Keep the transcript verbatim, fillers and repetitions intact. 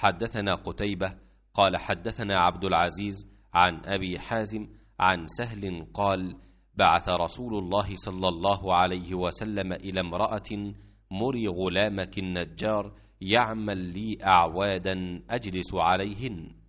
حدثنا قتيبة قال حدثنا عبد العزيز عن أبي حازم عن سهل قال بعث رسول الله صلى الله عليه وسلم إلى امرأة مري غلامك النجار يعمل لي أعوادا أجلس عليهن،